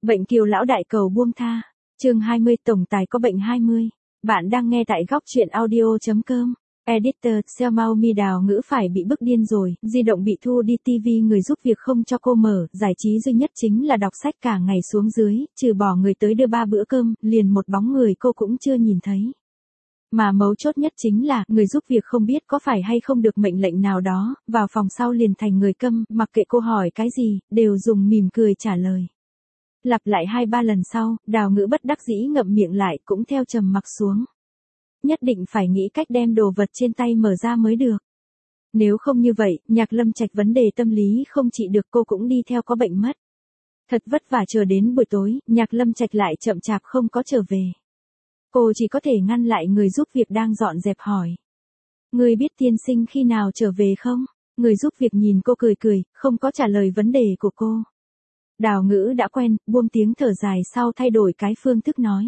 Bệnh kiều lão đại cầu buông tha. Chương 20 tổng tài có bệnh 20. Bạn đang nghe tại góc truyện audio.com. Editor, Seo Mau Mi Đào Ngữ phải bị bức điên rồi, di động bị thu đi, tivi người giúp việc không cho cô mở, giải trí duy nhất chính là đọc sách cả ngày xuống dưới, trừ bỏ người tới đưa 3 bữa cơm, liền một bóng người cô cũng chưa nhìn thấy. Mà mấu chốt nhất chính là, người giúp việc không biết có phải hay không được mệnh lệnh nào đó, vào phòng sau liền thành người câm, mặc kệ cô hỏi cái gì, đều dùng mỉm cười trả lời. Lặp lại 2-3 lần sau, Đào Ngữ bất đắc dĩ ngậm miệng lại cũng theo trầm mặc xuống. Nhất định phải nghĩ cách đem đồ vật trên tay mở ra mới được. Nếu không như vậy, Nhạc Lâm Trạch vấn đề tâm lý không trị được, cô cũng đi theo có bệnh mất. Thật vất vả chờ đến buổi tối, Nhạc Lâm Trạch lại chậm chạp không có trở về. Cô chỉ có thể ngăn lại người giúp việc đang dọn dẹp hỏi. Người biết tiên sinh khi nào trở về không? Người giúp việc nhìn cô cười cười, không có trả lời vấn đề của cô. Đào Ngữ đã quen, buông tiếng thở dài sau thay đổi cái phương thức nói.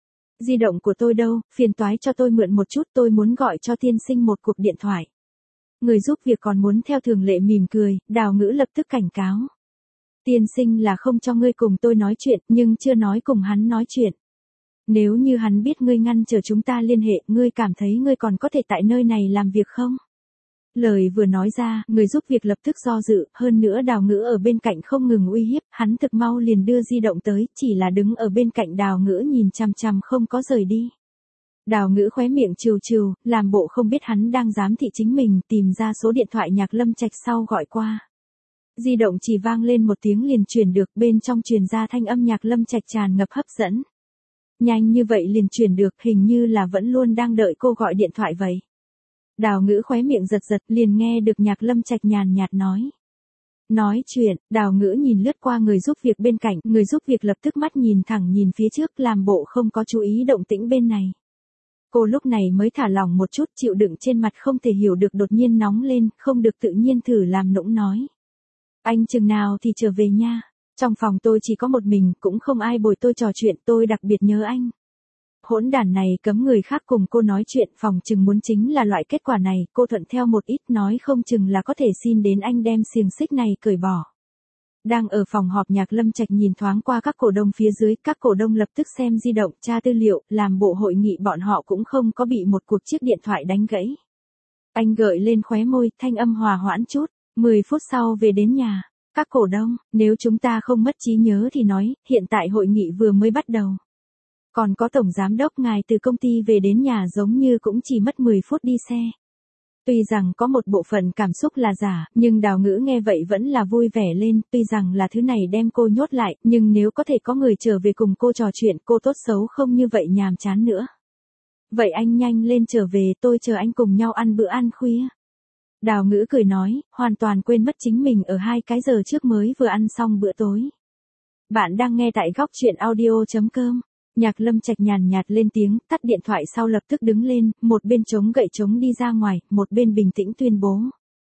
Di động của tôi đâu, phiền toái cho tôi mượn một chút, tôi muốn gọi cho tiên sinh một cuộc điện thoại. Người giúp việc còn muốn theo thường lệ mỉm cười, Đào Ngữ lập tức cảnh cáo. Tiên sinh là không cho ngươi cùng tôi nói chuyện, nhưng chưa nói cùng hắn nói chuyện. Nếu như hắn biết ngươi ngăn trở chúng ta liên hệ, ngươi cảm thấy ngươi còn có thể tại nơi này làm việc không? Lời vừa nói ra, người giúp việc lập tức do dự, hơn nữa Đào Ngữ ở bên cạnh không ngừng uy hiếp, hắn thực mau liền đưa di động tới, chỉ là đứng ở bên cạnh Đào Ngữ nhìn chằm chằm không có rời đi. Đào Ngữ khóe miệng trừ trừ, làm bộ không biết hắn đang giám thị chính mình, tìm ra số điện thoại Nhạc Lâm Trạch sau gọi qua. Di động chỉ vang lên một tiếng liền truyền được, bên trong truyền ra thanh âm Nhạc Lâm Trạch tràn ngập hấp dẫn. Nhanh như vậy liền truyền được, hình như là vẫn luôn đang đợi cô gọi điện thoại vậy. Đào Ngữ khóe miệng giật giật, liền nghe được Nhạc Lâm Trạch nhàn nhạt nói. Nói chuyện, Đào Ngữ nhìn lướt qua người giúp việc bên cạnh, người giúp việc lập tức mắt nhìn thẳng nhìn phía trước, làm bộ không có chú ý động tĩnh bên này. Cô lúc này mới thả lỏng một chút, chịu đựng trên mặt không thể hiểu được đột nhiên nóng lên, không được tự nhiên thử làm nũng nói. Anh chừng nào thì trở về nha. Trong phòng tôi chỉ có một mình, cũng không ai bồi tôi trò chuyện, tôi đặc biệt nhớ anh. Hỗn đản này cấm người khác cùng cô nói chuyện, phòng chừng muốn chính là loại kết quả này, cô thuận theo một ít nói không chừng là có thể xin đến anh đem xiềng xích này cởi bỏ. Đang ở phòng họp Nhạc Lâm Trạch nhìn thoáng qua các cổ đông phía dưới, các cổ đông lập tức xem di động, tra tư liệu, làm bộ hội nghị bọn họ cũng không có bị một cuộc chiếc điện thoại đánh gãy. Anh gợi lên khóe môi, thanh âm hòa hoãn chút, 10 phút sau về đến nhà. Các cổ đông, nếu chúng ta không mất trí nhớ thì nói, hiện tại hội nghị vừa mới bắt đầu. Còn có tổng giám đốc ngài từ công ty về đến nhà giống như cũng chỉ mất 10 phút đi xe. Tuy rằng có một bộ phận cảm xúc là giả, nhưng Đào Ngữ nghe vậy vẫn là vui vẻ lên, tuy rằng là thứ này đem cô nhốt lại, nhưng nếu có thể có người trở về cùng cô trò chuyện, cô tốt xấu không như vậy nhàm chán nữa. Vậy anh nhanh lên trở về, tôi chờ anh cùng nhau ăn bữa ăn khuya. Đào Ngữ cười nói, hoàn toàn quên mất chính mình ở 2 cái giờ trước mới vừa ăn xong bữa tối. Bạn đang nghe tại góc truyện audio.com. Nhạc Lâm Trạch nhàn nhạt lên tiếng, tắt điện thoại sau lập tức đứng lên, một bên chống gậy chống đi ra ngoài, một bên bình tĩnh tuyên bố.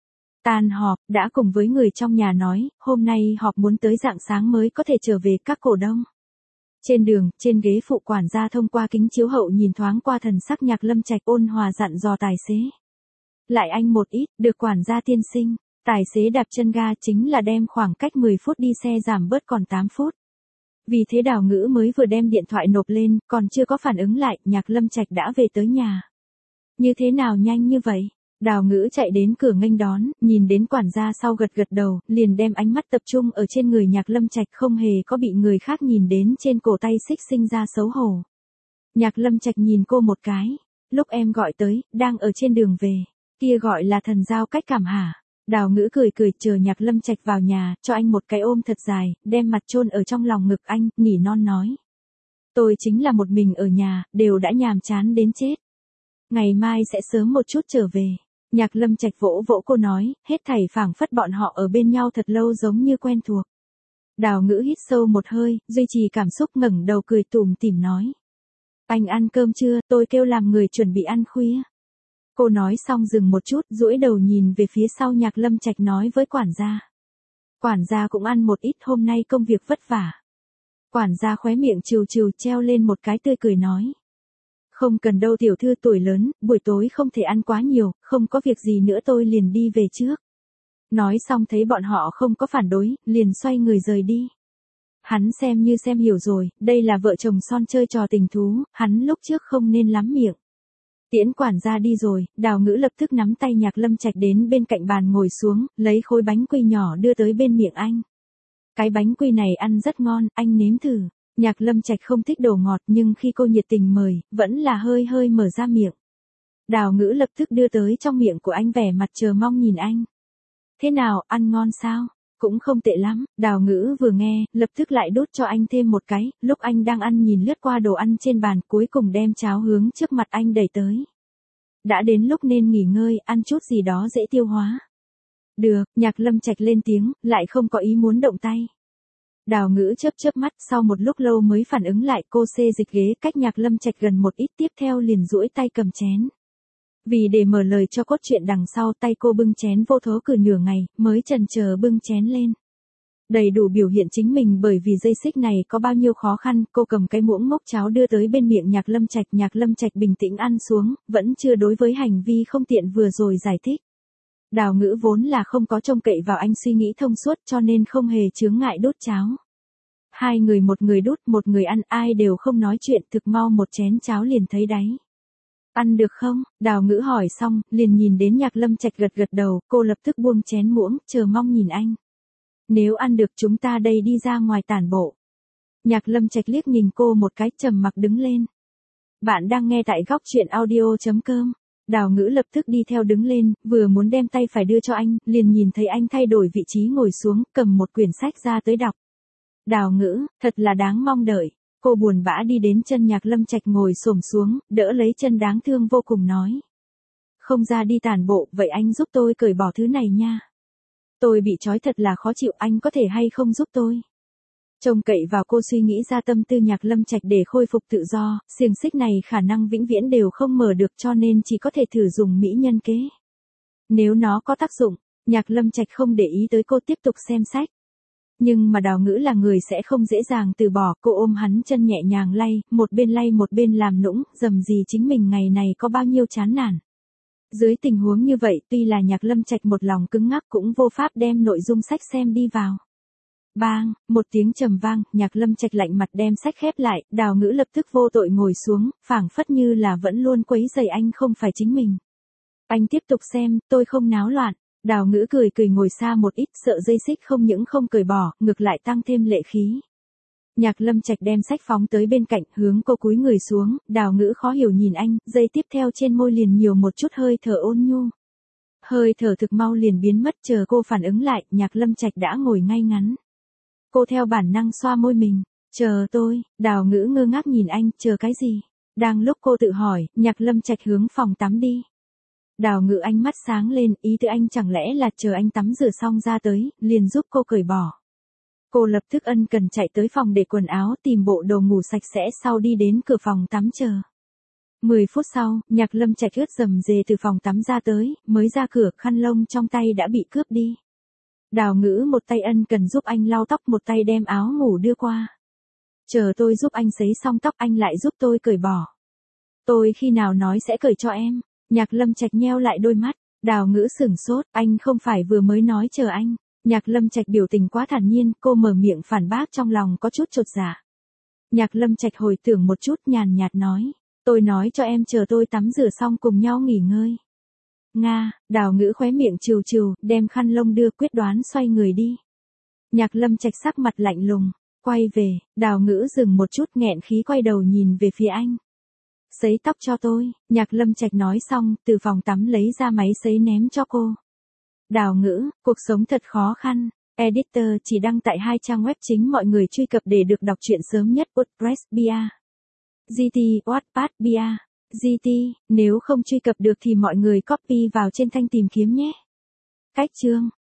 Tan họp, đã cùng với người trong nhà nói, hôm nay họp muốn tới rạng sáng mới có thể trở về các cổ đông. Trên đường, trên ghế phụ quản gia thông qua kính chiếu hậu nhìn thoáng qua thần sắc Nhạc Lâm Trạch ôn hòa dặn dò tài xế. Lại anh một ít, được quản gia tiên sinh. Tài xế đạp chân ga chính là đem khoảng cách 10 phút đi xe giảm bớt còn 8 phút. Vì thế Đào Ngữ mới vừa đem điện thoại nộp lên, còn chưa có phản ứng lại, Nhạc Lâm Trạch đã về tới nhà. Như thế nào nhanh như vậy? Đào Ngữ chạy đến cửa nghênh đón, nhìn đến quản gia sau gật gật đầu, liền đem ánh mắt tập trung ở trên người Nhạc Lâm Trạch, không hề có bị người khác nhìn đến trên cổ tay xích sinh ra xấu hổ. Nhạc Lâm Trạch nhìn cô một cái, lúc em gọi tới, đang ở trên đường về, kia gọi là thần giao cách cảm hả? Đào Ngữ cười cười chờ Nhạc Lâm Trạch vào nhà, cho anh một cái ôm thật dài, đem mặt chôn ở trong lòng ngực anh, nỉ non nói. Tôi chính là một mình ở nhà, đều đã nhàm chán đến chết. Ngày mai sẽ sớm một chút trở về. Nhạc Lâm Trạch vỗ vỗ cô nói, hết thảy phảng phất bọn họ ở bên nhau thật lâu giống như quen thuộc. Đào Ngữ hít sâu một hơi, duy trì cảm xúc ngẩng đầu cười tủm tỉm nói. Anh ăn cơm chưa, tôi kêu làm người chuẩn bị ăn khuya. Cô nói xong dừng một chút, duỗi đầu nhìn về phía sau Nhạc Lâm Trạch nói với quản gia. Quản gia cũng ăn một ít, hôm nay công việc vất vả. Quản gia khóe miệng trừ trừ treo lên một cái tươi cười nói. Không cần đâu tiểu thư tuổi lớn, buổi tối không thể ăn quá nhiều, không có việc gì nữa tôi liền đi về trước. Nói xong thấy bọn họ không có phản đối, liền xoay người rời đi. Hắn xem như xem hiểu rồi, đây là vợ chồng son chơi trò tình thú, hắn lúc trước không nên lắm miệng. Tiễn quản gia đi rồi, Đào Ngữ lập tức nắm tay Nhạc Lâm Trạch đến bên cạnh bàn ngồi xuống, lấy khối bánh quy nhỏ đưa tới bên miệng anh. Cái bánh quy này ăn rất ngon, anh nếm thử. Nhạc Lâm Trạch không thích đồ ngọt nhưng khi cô nhiệt tình mời, vẫn là hơi hơi mở ra miệng. Đào Ngữ lập tức đưa tới trong miệng của anh vẻ mặt chờ mong nhìn anh. Thế nào, ăn ngon sao? Cũng không tệ lắm, Đào Ngữ vừa nghe, lập tức lại đút cho anh thêm một cái, lúc anh đang ăn nhìn lướt qua đồ ăn trên bàn cuối cùng đem cháo hướng trước mặt anh đẩy tới. Đã đến lúc nên nghỉ ngơi, ăn chút gì đó dễ tiêu hóa. Được, Nhạc Lâm Trạch lên tiếng, lại không có ý muốn động tay. Đào Ngữ chớp chớp mắt, sau một lúc lâu mới phản ứng lại, cô xê dịch ghế cách Nhạc Lâm Trạch gần một ít, tiếp theo liền duỗi tay cầm chén. Vì để mở lời cho cốt truyện đằng sau, tay cô bưng chén vô thố cử nửa ngày, mới chần chờ bưng chén lên. Đầy đủ biểu hiện chính mình bởi vì dây xích này có bao nhiêu khó khăn, cô cầm cái muỗng mốc cháo đưa tới bên miệng Nhạc Lâm Trạch bình tĩnh ăn xuống, vẫn chưa đối với hành vi không tiện vừa rồi giải thích. Đào Ngữ vốn là không có trông cậy vào anh suy nghĩ thông suốt cho nên không hề chướng ngại đút cháo. Hai người một người đút một người ăn, ai đều không nói chuyện, thực mau một chén cháo liền thấy đáy. Ăn được không? Đào Ngữ hỏi xong, liền nhìn đến Nhạc Lâm Trạch gật gật đầu, cô lập tức buông chén muỗng, chờ mong nhìn anh. Nếu ăn được chúng ta đây đi ra ngoài tản bộ. Nhạc Lâm Trạch liếc nhìn cô một cái, trầm mặc đứng lên. Bạn đang nghe tại góc truyện audio.com. Đào Ngữ lập tức đi theo đứng lên, vừa muốn đem tay phải đưa cho anh, liền nhìn thấy anh thay đổi vị trí ngồi xuống, cầm một quyển sách ra tới đọc. Đào Ngữ, thật là đáng mong đợi. Cô buồn bã đi đến chân Nhạc Lâm Trạch ngồi xổm xuống, đỡ lấy chân đáng thương vô cùng nói. Không ra đi tản bộ, vậy anh giúp tôi cởi bỏ thứ này nha. Tôi bị trói thật là khó chịu, anh có thể hay không giúp tôi? Trông cậy vào cô suy nghĩ ra tâm tư Nhạc Lâm Trạch để khôi phục tự do, xiềng xích này khả năng vĩnh viễn đều không mở được cho nên chỉ có thể thử dùng mỹ nhân kế. Nếu nó có tác dụng, Nhạc Lâm Trạch không để ý tới cô tiếp tục xem sách. Nhưng mà Đào Ngữ là người sẽ không dễ dàng từ bỏ, cô ôm hắn chân nhẹ nhàng lay một bên làm nũng, dầm gì chính mình ngày này có bao nhiêu chán nản. Dưới tình huống như vậy, tuy là Nhạc Lâm Trạch một lòng cứng ngắc cũng vô pháp đem nội dung sách xem đi vào. Bang, một tiếng trầm vang, Nhạc Lâm Trạch lạnh mặt đem sách khép lại, Đào Ngữ lập tức vô tội ngồi xuống, phảng phất như là vẫn luôn quấy rầy anh không phải chính mình. Anh tiếp tục xem, tôi không náo loạn. Đào Ngữ cười cười ngồi xa một ít, sợ dây xích không những không cởi bỏ, ngược lại tăng thêm lệ khí. Nhạc Lâm Trạch đem sách phóng tới bên cạnh, hướng cô cúi người xuống, Đào Ngữ khó hiểu nhìn anh, giây tiếp theo trên môi liền nhiều một chút hơi thở ôn nhu. Hơi thở thực mau liền biến mất, chờ cô phản ứng lại, Nhạc Lâm Trạch đã ngồi ngay ngắn. Cô theo bản năng xoa môi mình, chờ tôi, Đào Ngữ ngơ ngác nhìn anh, chờ cái gì? Đang lúc cô tự hỏi, Nhạc Lâm Trạch hướng phòng tắm đi. Đào Ngữ ánh mắt sáng lên, ý tứ anh chẳng lẽ là chờ anh tắm rửa xong ra tới, liền giúp cô cởi bỏ. Cô lập tức ân cần chạy tới phòng để quần áo, tìm bộ đồ ngủ sạch sẽ, sau đi đến cửa phòng tắm chờ. 10 phút sau, Nhạc Lâm Trạch ướt rầm rề từ phòng tắm ra tới, mới ra cửa, khăn lông trong tay đã bị cướp đi. Đào Ngữ một tay ân cần giúp anh lau tóc, một tay đem áo ngủ đưa qua. Chờ tôi giúp anh sấy xong tóc, anh lại giúp tôi cởi bỏ. Tôi khi nào nói sẽ cởi cho em? Nhạc Lâm Trạch nheo lại đôi mắt, Đào Ngữ sửng sốt, anh không phải vừa mới nói chờ anh. Nhạc Lâm Trạch biểu tình quá thản nhiên, cô mở miệng phản bác trong lòng có chút chột dạ. Nhạc Lâm Trạch hồi tưởng một chút nhàn nhạt nói, tôi nói cho em chờ tôi tắm rửa xong cùng nhau nghỉ ngơi. Nga, Đào Ngữ khóe miệng trừ trừ, đem khăn lông đưa, quyết đoán xoay người đi. Nhạc Lâm Trạch sắc mặt lạnh lùng, quay về, Đào Ngữ dừng một chút nghẹn khí quay đầu nhìn về phía anh. Sấy tóc cho tôi, Nhạc Lâm Trạch nói xong, từ phòng tắm lấy ra máy sấy ném cho cô. Đào Ngữ, cuộc sống thật khó khăn. Editor chỉ đăng tại 2 trang web chính mọi người truy cập để được đọc truyện sớm nhất: WordPress Bia, GT, Wattpad Bia, GT, nếu không truy cập được thì mọi người copy vào trên thanh tìm kiếm nhé. Cách chương